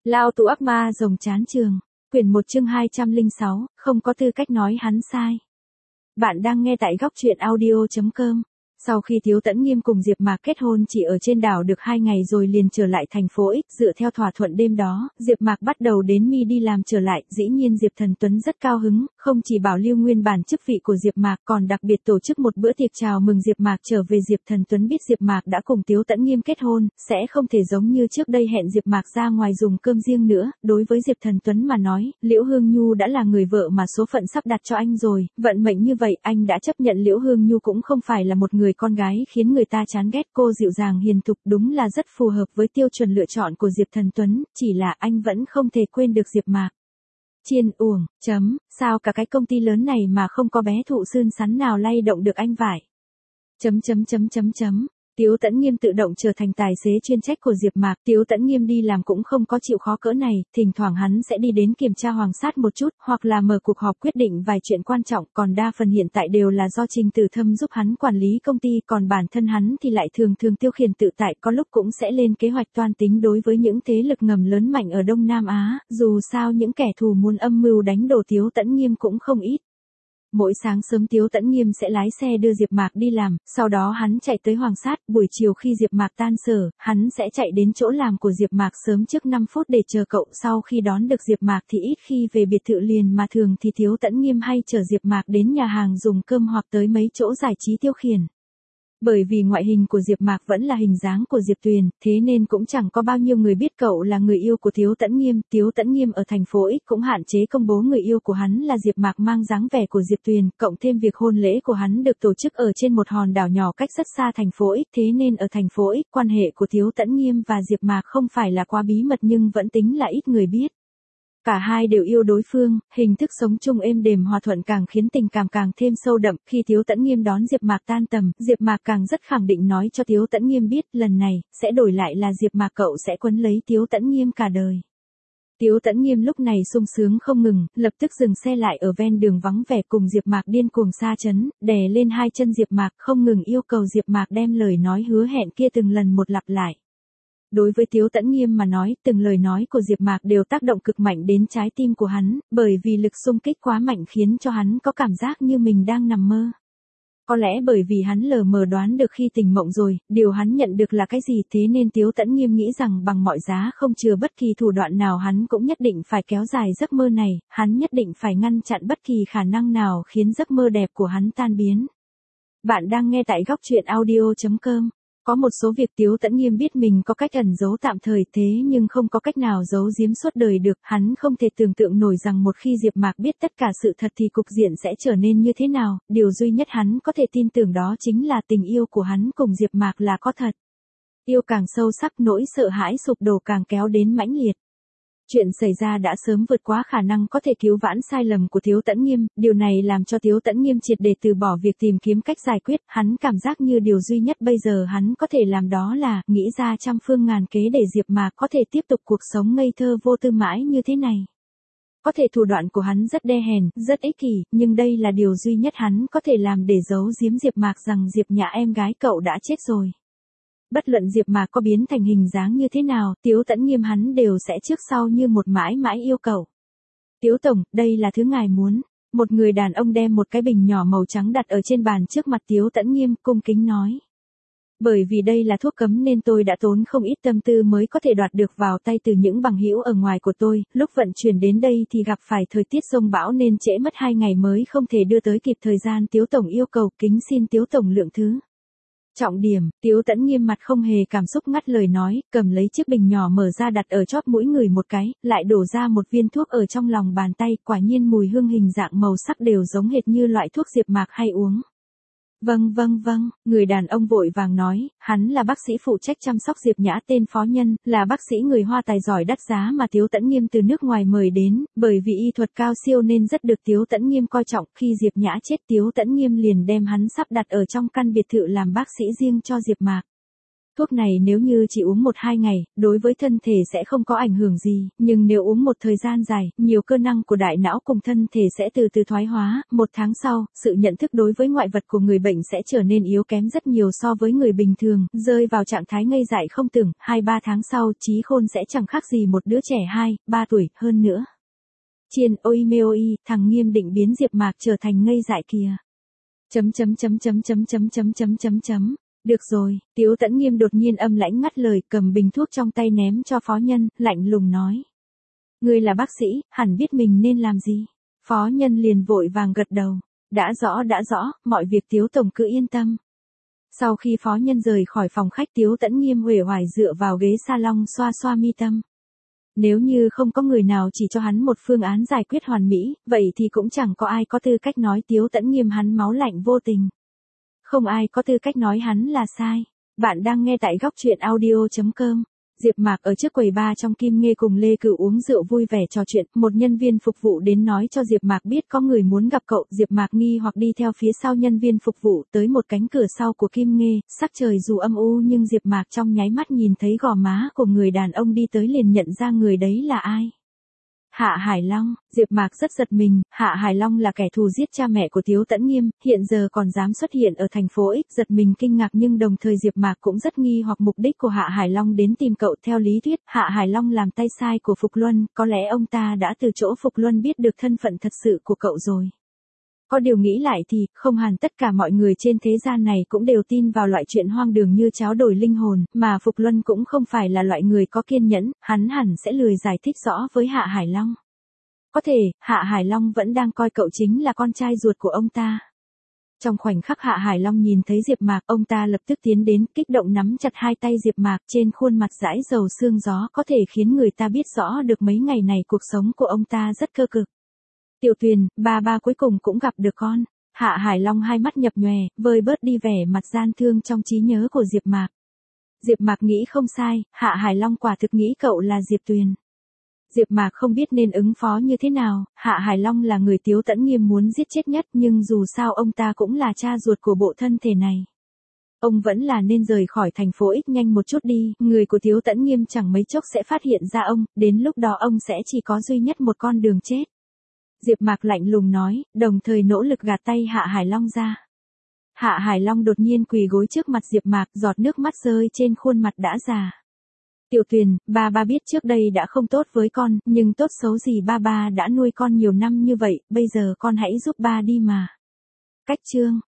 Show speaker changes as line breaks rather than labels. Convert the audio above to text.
Lao tù ác ma rồng chán trường. Quyển 1 chương 206, không có tư cách nói hắn sai. Bạn đang nghe tại góc truyện audio.com. Sau khi Tiếu Tẫn Nghiêm cùng Diệp Mạc kết hôn chỉ ở trên đảo được 2 ngày rồi liền trở lại thành phố X, dựa theo thỏa thuận đêm đó, Diệp Mạc bắt đầu đến Mi đi làm trở lại, dĩ nhiên Diệp Thần Tuấn rất cao hứng, không chỉ bảo lưu nguyên bản chức vị của Diệp Mạc còn đặc biệt tổ chức một bữa tiệc chào mừng Diệp Mạc trở về. Diệp Thần Tuấn biết Diệp Mạc đã cùng Tiếu Tẫn Nghiêm kết hôn, sẽ không thể giống như trước đây hẹn Diệp Mạc ra ngoài dùng cơm riêng nữa, đối với Diệp Thần Tuấn mà nói, Liễu Hương Nhu đã là người vợ mà số phận sắp đặt cho anh rồi, vận mệnh như vậy anh đã chấp nhận. Liễu Hương Nhu cũng không phải là một người con gái khiến người ta chán ghét, cô dịu dàng hiền thục, đúng là rất phù hợp với tiêu chuẩn lựa chọn của Diệp Thần Tuấn, chỉ là anh vẫn không thể quên được Diệp Mạc. Chiên uổng, sao cả cái công ty lớn này mà không có bé thụ sươn sắn nào lay động được anh vải. Tiếu Tẫn Nghiêm tự động trở thành tài xế chuyên trách của Diệp Mạc. Tiếu Tẫn Nghiêm đi làm cũng không có chịu khó cỡ này, thỉnh thoảng hắn sẽ đi đến kiểm tra hoàng sát một chút, hoặc là mở cuộc họp quyết định vài chuyện quan trọng, còn đa phần hiện tại đều là do Trình Tử Thâm giúp hắn quản lý công ty, còn bản thân hắn thì lại thường tiêu khiển tự tại, có lúc cũng sẽ lên kế hoạch toan tính đối với những thế lực ngầm lớn mạnh ở Đông Nam Á, dù sao những kẻ thù muốn âm mưu đánh đổ Tiếu Tẫn Nghiêm cũng không ít. Mỗi sáng sớm Tiếu Tẫn Nghiêm sẽ lái xe đưa Diệp Mạc đi làm, sau đó hắn chạy tới hoàng sát, buổi chiều khi Diệp Mạc tan sở, hắn sẽ chạy đến chỗ làm của Diệp Mạc sớm trước 5 phút để chờ cậu. Sau khi đón được Diệp Mạc thì ít khi về biệt thự liền, mà thường thì Tiếu Tẫn Nghiêm hay chở Diệp Mạc đến nhà hàng dùng cơm hoặc tới mấy chỗ giải trí tiêu khiển. Bởi vì ngoại hình của Diệp Mạc vẫn là hình dáng của Diệp Tuyền, thế nên cũng chẳng có bao nhiêu người biết cậu là người yêu của Tiếu Tẫn Nghiêm. Tiếu Tẫn Nghiêm ở thành phố X cũng hạn chế công bố người yêu của hắn là Diệp Mạc mang dáng vẻ của Diệp Tuyền, cộng thêm việc hôn lễ của hắn được tổ chức ở trên một hòn đảo nhỏ cách rất xa thành phố X, thế nên ở thành phố X quan hệ của Tiếu Tẫn Nghiêm và Diệp Mạc không phải là quá bí mật nhưng vẫn tính là ít người biết. Cả hai đều yêu đối phương, hình thức sống chung êm đềm hòa thuận càng khiến tình cảm càng thêm sâu đậm. Khi Tiếu Tẫn Nghiêm đón Diệp Mạc tan tầm, Diệp Mạc càng rất khẳng định nói cho Tiếu Tẫn Nghiêm biết, lần này, sẽ đổi lại là Diệp Mạc cậu sẽ quấn lấy Tiếu Tẫn Nghiêm cả đời. Tiếu Tẫn Nghiêm lúc này sung sướng không ngừng, lập tức dừng xe lại ở ven đường vắng vẻ cùng Diệp Mạc điên cuồng xa chấn, đè lên hai chân Diệp Mạc, không ngừng yêu cầu Diệp Mạc đem lời nói hứa hẹn kia từng lần một lặp lại. Đối với Tiếu Tẫn Nghiêm mà nói, từng lời nói của Diệp Mạc đều tác động cực mạnh đến trái tim của hắn, bởi vì lực xung kích quá mạnh khiến cho hắn có cảm giác như mình đang nằm mơ. Có lẽ bởi vì hắn lờ mờ đoán được khi tỉnh mộng rồi, điều hắn nhận được là cái gì, thế nên Tiếu Tẫn Nghiêm nghĩ rằng bằng mọi giá không chừa bất kỳ thủ đoạn nào hắn cũng nhất định phải kéo dài giấc mơ này, hắn nhất định phải ngăn chặn bất kỳ khả năng nào khiến giấc mơ đẹp của hắn tan biến. Bạn đang nghe tại góc truyện audio.com. Có một số việc Tiếu Tẫn Nghiêm biết mình có cách ẩn giấu tạm thời, thế nhưng không có cách nào giấu giếm suốt đời được, hắn không thể tưởng tượng nổi rằng một khi Diệp Mạc biết tất cả sự thật thì cục diện sẽ trở nên như thế nào, điều duy nhất hắn có thể tin tưởng đó chính là tình yêu của hắn cùng Diệp Mạc là có thật. Yêu càng sâu sắc, nỗi sợ hãi sụp đổ càng kéo đến mãnh liệt. Chuyện xảy ra đã sớm vượt quá khả năng có thể cứu vãn sai lầm của Tiếu Tẫn Nghiêm, điều này làm cho Tiếu Tẫn Nghiêm triệt để từ bỏ việc tìm kiếm cách giải quyết, hắn cảm giác như điều duy nhất bây giờ hắn có thể làm đó là nghĩ ra trăm phương ngàn kế để Diệp Mạc có thể tiếp tục cuộc sống ngây thơ vô tư mãi như thế này. Có thể thủ đoạn của hắn rất đê hèn, rất ích kỷ, nhưng đây là điều duy nhất hắn có thể làm để giấu giếm Diệp Mạc rằng Diệp Nhã em gái cậu đã chết rồi. Bất luận Diệp Mạc có biến thành hình dáng như thế nào, Tiếu Tẫn Nghiêm hắn đều sẽ trước sau như một mãi mãi yêu cầu. Tiếu tổng, đây là thứ ngài muốn. Một người đàn ông đem một cái bình nhỏ màu trắng đặt ở trên bàn trước mặt Tiếu Tẫn Nghiêm, cung kính nói. Bởi vì đây là thuốc cấm nên tôi đã tốn không ít tâm tư mới có thể đoạt được vào tay từ những bằng hữu ở ngoài của tôi, lúc vận chuyển đến đây thì gặp phải thời tiết giông bão nên trễ mất 2 ngày mới không thể đưa tới kịp thời gian. Tiếu tổng yêu cầu, kính xin Tiếu tổng lượng thứ. Trọng điểm, Tiếu Tẫn Nghiêm mặt không hề cảm xúc ngắt lời nói, cầm lấy chiếc bình nhỏ mở ra đặt ở chóp mũi người một cái, lại đổ ra một viên thuốc ở trong lòng bàn tay, quả nhiên mùi hương hình dạng màu sắc đều giống hệt như loại thuốc Diệp Mạc hay uống. Vâng, người đàn ông vội vàng nói, hắn là bác sĩ phụ trách chăm sóc Diệp Nhã tên Phó Nhân, là bác sĩ người Hoa tài giỏi đắt giá mà Tiếu Tẫn Nghiêm từ nước ngoài mời đến, bởi vì y thuật cao siêu nên rất được Tiếu Tẫn Nghiêm coi trọng. Khi Diệp Nhã chết, Tiếu Tẫn Nghiêm liền đem hắn sắp đặt ở trong căn biệt thự làm bác sĩ riêng cho Diệp Mạc. Thuốc này nếu như chỉ uống 1-2 ngày, đối với thân thể sẽ không có ảnh hưởng gì, nhưng nếu uống một thời gian dài, nhiều cơ năng của đại não cùng thân thể sẽ từ từ thoái hóa. 1 tháng sau, sự nhận thức đối với ngoại vật của người bệnh sẽ trở nên yếu kém rất nhiều so với người bình thường, rơi vào trạng thái ngây dại không tưởng. 2-3 tháng sau, trí khôn sẽ chẳng khác gì một đứa trẻ 2-3 tuổi hơn nữa. Chiên, ôi mê ôi, thằng Nghiêm định biến Diệp Mạc trở thành ngây dại kìa. Được rồi, Tiếu Tẫn Nghiêm đột nhiên âm lãnh ngắt lời, cầm bình thuốc trong tay ném cho phó nhân, lạnh lùng nói. Ngươi là bác sĩ, hẳn biết mình nên làm gì. Phó nhân liền vội vàng gật đầu. Đã rõ, mọi việc Tiếu Tổng cứ yên tâm. Sau khi phó nhân rời khỏi phòng khách, Tiếu Tẫn Nghiêm uể oải dựa vào ghế salon xoa xoa mi tâm. Nếu như không có người nào chỉ cho hắn một phương án giải quyết hoàn mỹ, vậy thì cũng chẳng có ai có tư cách nói Tiếu Tẫn Nghiêm hắn máu lạnh vô tình. Không ai có tư cách nói hắn là sai. Bạn đang nghe tại góc truyện audio.com. Diệp Mạc ở trước quầy bar trong Kim Nghê cùng Lê Cửu uống rượu vui vẻ trò chuyện, một nhân viên phục vụ đến nói cho Diệp Mạc biết có người muốn gặp cậu. Diệp Mạc nghi hoặc đi theo phía sau nhân viên phục vụ tới một cánh cửa sau của Kim Nghê, sắc trời dù âm u nhưng Diệp Mạc trong nháy mắt nhìn thấy gò má của người đàn ông đi tới liền nhận ra người đấy là ai. Hạ Hải Long. Diệp Mạc rất giật mình, Hạ Hải Long là kẻ thù giết cha mẹ của Tiếu Tẫn Nghiêm, hiện giờ còn dám xuất hiện ở thành phố X, giật mình kinh ngạc nhưng đồng thời Diệp Mạc cũng rất nghi hoặc mục đích của Hạ Hải Long đến tìm cậu. Theo lý thuyết, Hạ Hải Long làm tay sai của Phục Luân, có lẽ ông ta đã từ chỗ Phục Luân biết được thân phận thật sự của cậu rồi. Có điều nghĩ lại thì, không hẳn tất cả mọi người trên thế gian này cũng đều tin vào loại chuyện hoang đường như tráo đổi linh hồn, mà Phục Luân cũng không phải là loại người có kiên nhẫn, hắn hẳn sẽ lười giải thích rõ với Hạ Hải Long. Có thể, Hạ Hải Long vẫn đang coi cậu chính là con trai ruột của ông ta. Trong khoảnh khắc Hạ Hải Long nhìn thấy Diệp Mạc, ông ta lập tức tiến đến, kích động nắm chặt hai tay Diệp Mạc, trên khuôn mặt dãi dầu sương gió, có thể khiến người ta biết rõ được mấy ngày này cuộc sống của ông ta rất cơ cực. Tiểu Tuyền, ba cuối cùng cũng gặp được con. Hạ Hải Long hai mắt nhập nhòe, vơi bớt đi vẻ mặt gian thương trong trí nhớ của Diệp Mạc. Diệp Mạc nghĩ không sai, Hạ Hải Long quả thực nghĩ cậu là Diệp Tuyền. Diệp Mạc không biết nên ứng phó như thế nào, Hạ Hải Long là người Tiếu Tẫn Nghiêm muốn giết chết nhất nhưng dù sao ông ta cũng là cha ruột của bộ thân thể này. Ông vẫn là nên rời khỏi thành phố X nhanh một chút đi, người của Tiếu Tẫn Nghiêm chẳng mấy chốc sẽ phát hiện ra ông, đến lúc đó ông sẽ chỉ có duy nhất một con đường chết. Diệp Mạc lạnh lùng nói, đồng thời nỗ lực gạt tay Hạ Hải Long ra. Hạ Hải Long đột nhiên quỳ gối trước mặt Diệp Mạc, giọt nước mắt rơi trên khuôn mặt đã già. Tiểu Tuyền, ba biết trước đây đã không tốt với con, nhưng tốt xấu gì ba đã nuôi con nhiều năm như vậy, bây giờ con hãy giúp ba đi mà. Cách chương.